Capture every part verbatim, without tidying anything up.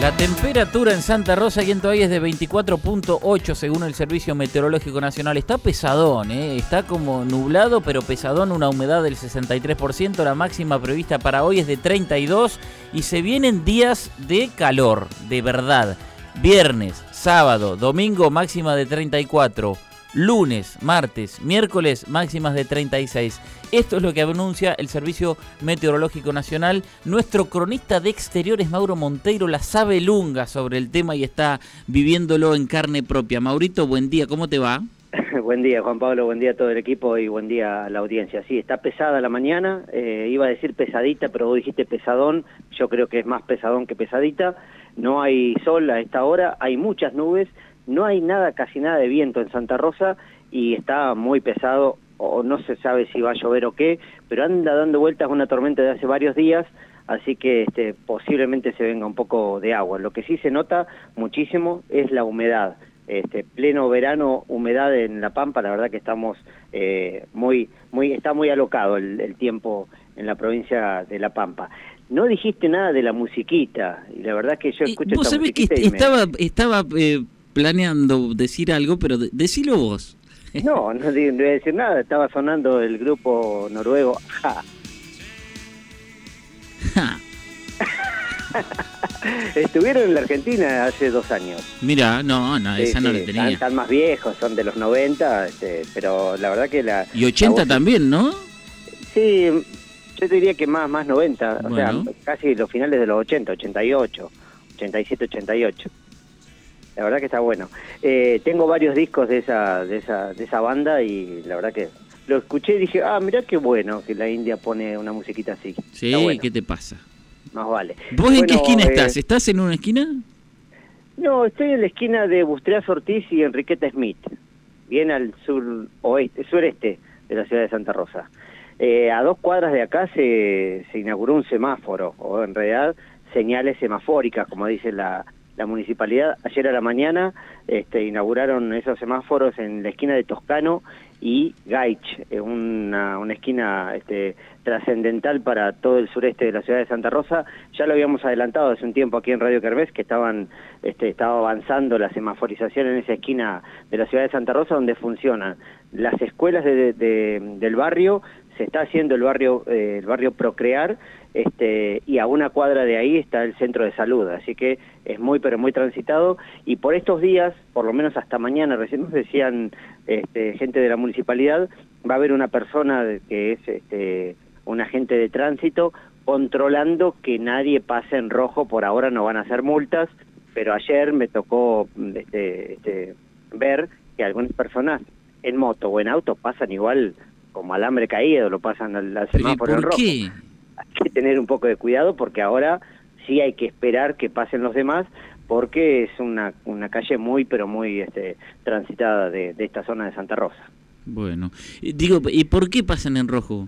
La temperatura en Santa Rosa y en Toay es de veinticuatro punto ocho según el Servicio Meteorológico Nacional. Está pesadón, ¿eh? Está como nublado, pero pesadón, una humedad del sesenta y tres por ciento. La máxima prevista para hoy es de treinta y dos y se vienen días de calor, de verdad. Viernes, sábado, domingo máxima de treinta y cuatro. Lunes, martes, miércoles máximas de treinta y seis. Esto es lo que anuncia el Servicio Meteorológico Nacional. Nuestro cronista de exteriores, Mauro Monteiro, la sabe lunga sobre el tema y está viviéndolo en carne propia. Maurito, buen día, ¿cómo te va? Buen día, Juan Pablo, buen día a todo el equipo y buen día a la audiencia. Sí, está pesada la mañana, eh, iba a decir pesadita, pero vos dijiste pesadón, yo creo que es más pesadón que pesadita. No hay sol a esta hora, hay muchas nubes, no hay nada, casi nada de viento en Santa Rosa y está muy pesado, o no se sabe si va a llover o qué, pero anda dando vueltas una tormenta de hace varios días, así que este, posiblemente se venga un poco de agua. Lo que sí se nota muchísimo es la humedad. Este, pleno verano, humedad en La Pampa, la verdad que estamos eh, muy, muy, está muy alocado el, el tiempo en la provincia de La Pampa. No dijiste nada de la musiquita, y la verdad que yo escucho ¿Vos esta sabés que musiquita y estaba, me... estaba eh, planeando decir algo, pero de, decilo vos? No, no, di- no voy a decir nada, estaba sonando el grupo noruego Ja. Ja. Estuvieron en la Argentina hace dos años. Mira, no, no, Sí, esa no sí, la tenía. Están, están más viejos, son de los noventa, este, pero la verdad que la... Y ochenta la voz- también, ¿no? Sí, yo te diría que más, más noventa, Bueno. o sea, casi los finales de los ochenta, ochenta y ocho, ochenta y siete, ochenta y ocho. La verdad que está bueno. Eh, tengo varios discos de esa, de esa, de esa banda y la verdad que lo escuché y dije, ah, mirá qué bueno que la India pone una musiquita así. Sí, Está bueno, ¿qué te pasa? más vale. ¿Vos en qué Bueno, esquina eh, estás? ¿Estás en una esquina? No, estoy en la esquina de Bustrias Ortiz y Enriqueta Smith, bien al sur oeste, sureste de la ciudad de Santa Rosa. Eh, a dos cuadras de acá se, se inauguró un semáforo, o en realidad señales semafóricas, como dice la, la municipalidad. Ayer a la mañana este, inauguraron esos semáforos en la esquina de Toscano y Gaich, eh, una, una esquina este, trascendental para todo el sureste de la ciudad de Santa Rosa. Ya lo habíamos adelantado hace un tiempo aquí en Radio Kermés, que estaban, este, estaba avanzando la semaforización en esa esquina de la ciudad de Santa Rosa, donde funcionan las escuelas de, de, de, del barrio. Se está haciendo el barrio eh, el barrio Procrear, este, y a una cuadra de ahí está el centro de salud, así que es muy pero muy transitado, y por estos días, por lo menos hasta mañana, recién nos decían este, gente de la municipalidad, va a haber una persona que es este, un agente de tránsito controlando que nadie pase en rojo. Por ahora no van a hacer multas, pero ayer me tocó este, este, ver que algunas personas en moto o en auto pasan igual como alambre caído, lo pasan al, al semáforo en ¿Por rojo. qué? Hay que tener un poco de cuidado porque ahora sí hay que esperar que pasen los demás, porque es una, una calle muy, pero muy este, transitada de, de esta zona de Santa Rosa. Bueno, eh, digo, ¿y por qué pasan en rojo?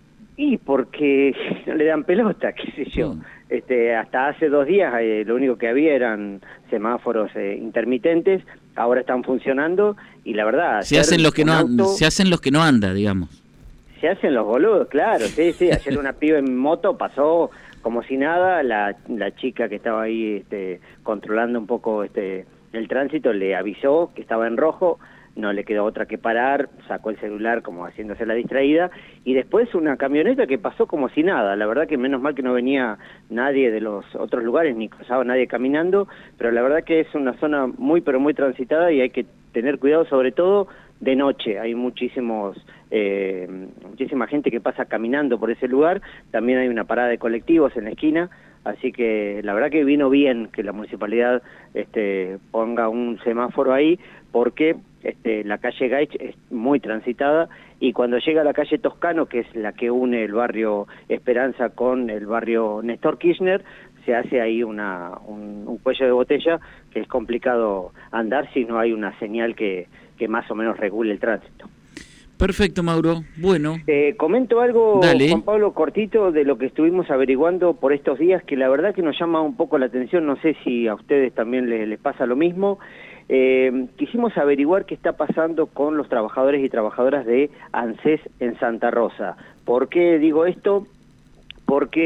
Y porque no le dan pelota, qué sé yo. Mm. Este, hasta hace dos días eh, lo único que había eran semáforos eh, intermitentes, ahora están funcionando y la verdad... Se hacen los que no auto, se hacen los que no anda, digamos. Se hacen los boludos, claro, sí, sí. Ayer una piba en moto pasó como si nada, la, la chica que estaba ahí este, controlando un poco este, el tránsito le avisó que estaba en rojo, no le quedó otra que parar, sacó el celular como haciéndose la distraída, y después una camioneta que pasó como si nada. La verdad que menos mal que no venía nadie de los otros lugares, ni cruzaba nadie caminando, pero la verdad que es una zona muy pero muy transitada y hay que tener cuidado, sobre todo de noche. Hay muchísimos eh, muchísima gente que pasa caminando por ese lugar, también hay una parada de colectivos en la esquina, así que la verdad que vino bien que la municipalidad este, ponga un semáforo ahí, porque este, la calle Gaich es muy transitada, y cuando llega a la calle Toscano, que es la que une el barrio Esperanza con el barrio Néstor Kirchner, se hace ahí una, un, un cuello de botella que es complicado andar si no hay una señal que, que más o menos regule el tránsito. Perfecto, Mauro. Bueno. Eh, comento algo, Dale. Juan Pablo, cortito, de lo que estuvimos averiguando por estos días, que la verdad que nos llama un poco la atención, no sé si a ustedes también les, les pasa lo mismo. Eh, quisimos averiguar qué está pasando con los trabajadores y trabajadoras de ANSES en Santa Rosa. ¿Por qué digo esto? Porque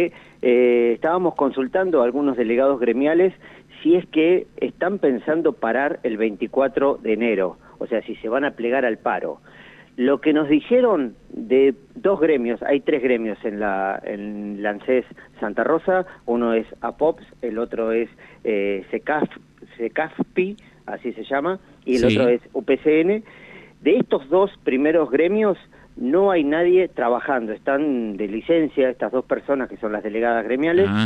eh, estábamos consultando a algunos delegados gremiales si es que están pensando parar el veinticuatro de enero, o sea, si se van a plegar al paro. Lo que nos dijeron de dos gremios, hay tres gremios en la en la ANSES Santa Rosa, uno es APOPS, el otro es eh, SECAF, SECAFPI, así se llama, y el Sí. otro es U P C N. De estos dos primeros gremios no hay nadie trabajando, están de licencia estas dos personas que son las delegadas gremiales, Ah.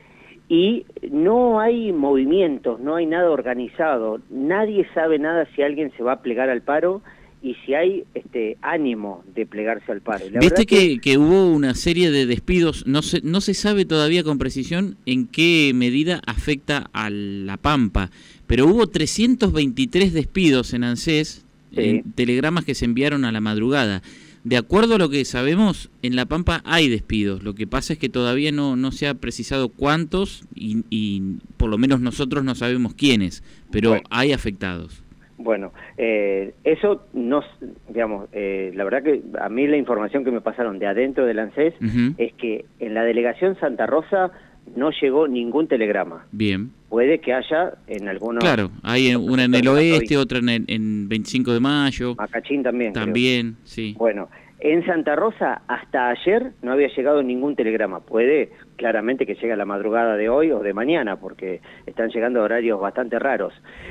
y no hay movimientos, no hay nada organizado, nadie sabe nada si alguien se va a plegar al paro y si hay este ánimo de plegarse al paro. La Viste verdad que, que hubo una serie de despidos, no se, no se sabe todavía con precisión en qué medida afecta a La Pampa, pero hubo trescientos veintitrés despidos en ANSES, Sí. en telegramas que se enviaron a la madrugada. De acuerdo a lo que sabemos, en La Pampa hay despidos, lo que pasa es que todavía no, no se ha precisado cuántos y, y por lo menos nosotros no sabemos quiénes, pero Bueno. hay afectados. Bueno, eh, eso no, digamos, eh, la verdad que a mí la información que me pasaron de adentro del ANSES Ujú. es que en la delegación Santa Rosa no llegó ningún telegrama. Bien. Puede que haya en algunos... Claro, hay otros una en el sectores de la oeste, provincia. otra en, el- en veinticinco de mayo, Macachín también. creo. también, sí. Bueno, en Santa Rosa hasta ayer no había llegado ningún telegrama. Puede claramente que llegue a la madrugada de hoy o de mañana, porque están llegando a horarios bastante raros.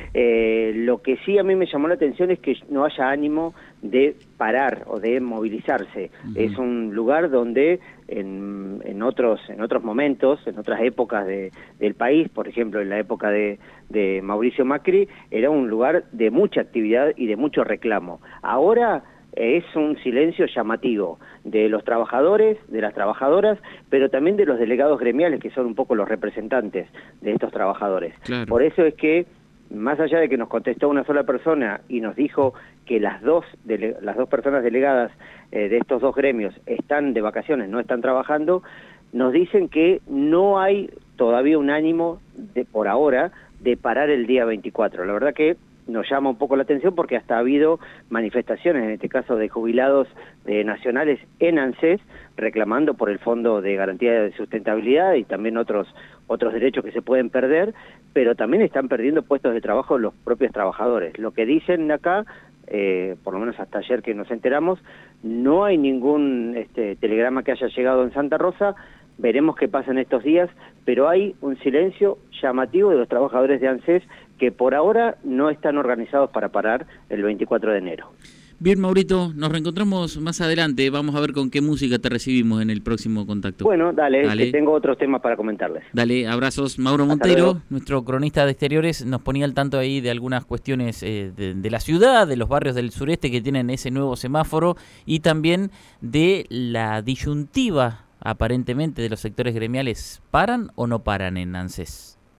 Eh, lo que sí a mí me llamó la atención es que no haya ánimo de parar o de movilizarse. Ujú. Es un lugar donde en, en otros en otros momentos, en otras épocas de, del país, por ejemplo en la época de, de Mauricio Macri, era un lugar de mucha actividad y de mucho reclamo. Ahora es un silencio llamativo de los trabajadores, de las trabajadoras, pero también de los delegados gremiales, que son un poco los representantes de estos trabajadores. Claro. Por eso es que, más allá de que nos contestó una sola persona y nos dijo que las dos, dele- las dos personas delegadas eh, de estos dos gremios están de vacaciones, no están trabajando, nos dicen que no hay todavía un ánimo, de, por ahora, de parar el día veinticuatro. La verdad que nos llama un poco la atención porque hasta ha habido manifestaciones, en este caso de jubilados eh, nacionales en ANSES, reclamando por el Fondo de Garantía de Sustentabilidad y también otros otros derechos que se pueden perder, pero también están perdiendo puestos de trabajo los propios trabajadores. Lo que dicen acá, eh, por lo menos hasta ayer que nos enteramos, no hay ningún este, telegrama que haya llegado en Santa Rosa. Veremos qué pasa en estos días, pero hay un silencio llamativo de los trabajadores de ANSES que por ahora no están organizados para parar el veinticuatro de enero. Bien, Maurito, nos reencontramos más adelante. Vamos a ver con qué música te recibimos en el próximo contacto. Bueno, dale, Dale. que tengo otros temas para comentarles. Dale, abrazos. Mauro Hasta Montero, luego. nuestro cronista de exteriores, nos ponía al tanto ahí de algunas cuestiones eh, de, de la ciudad, de los barrios del sureste que tienen ese nuevo semáforo y también de la disyuntiva, aparentemente, de los sectores gremiales. ¿Paran o no paran en ANSES?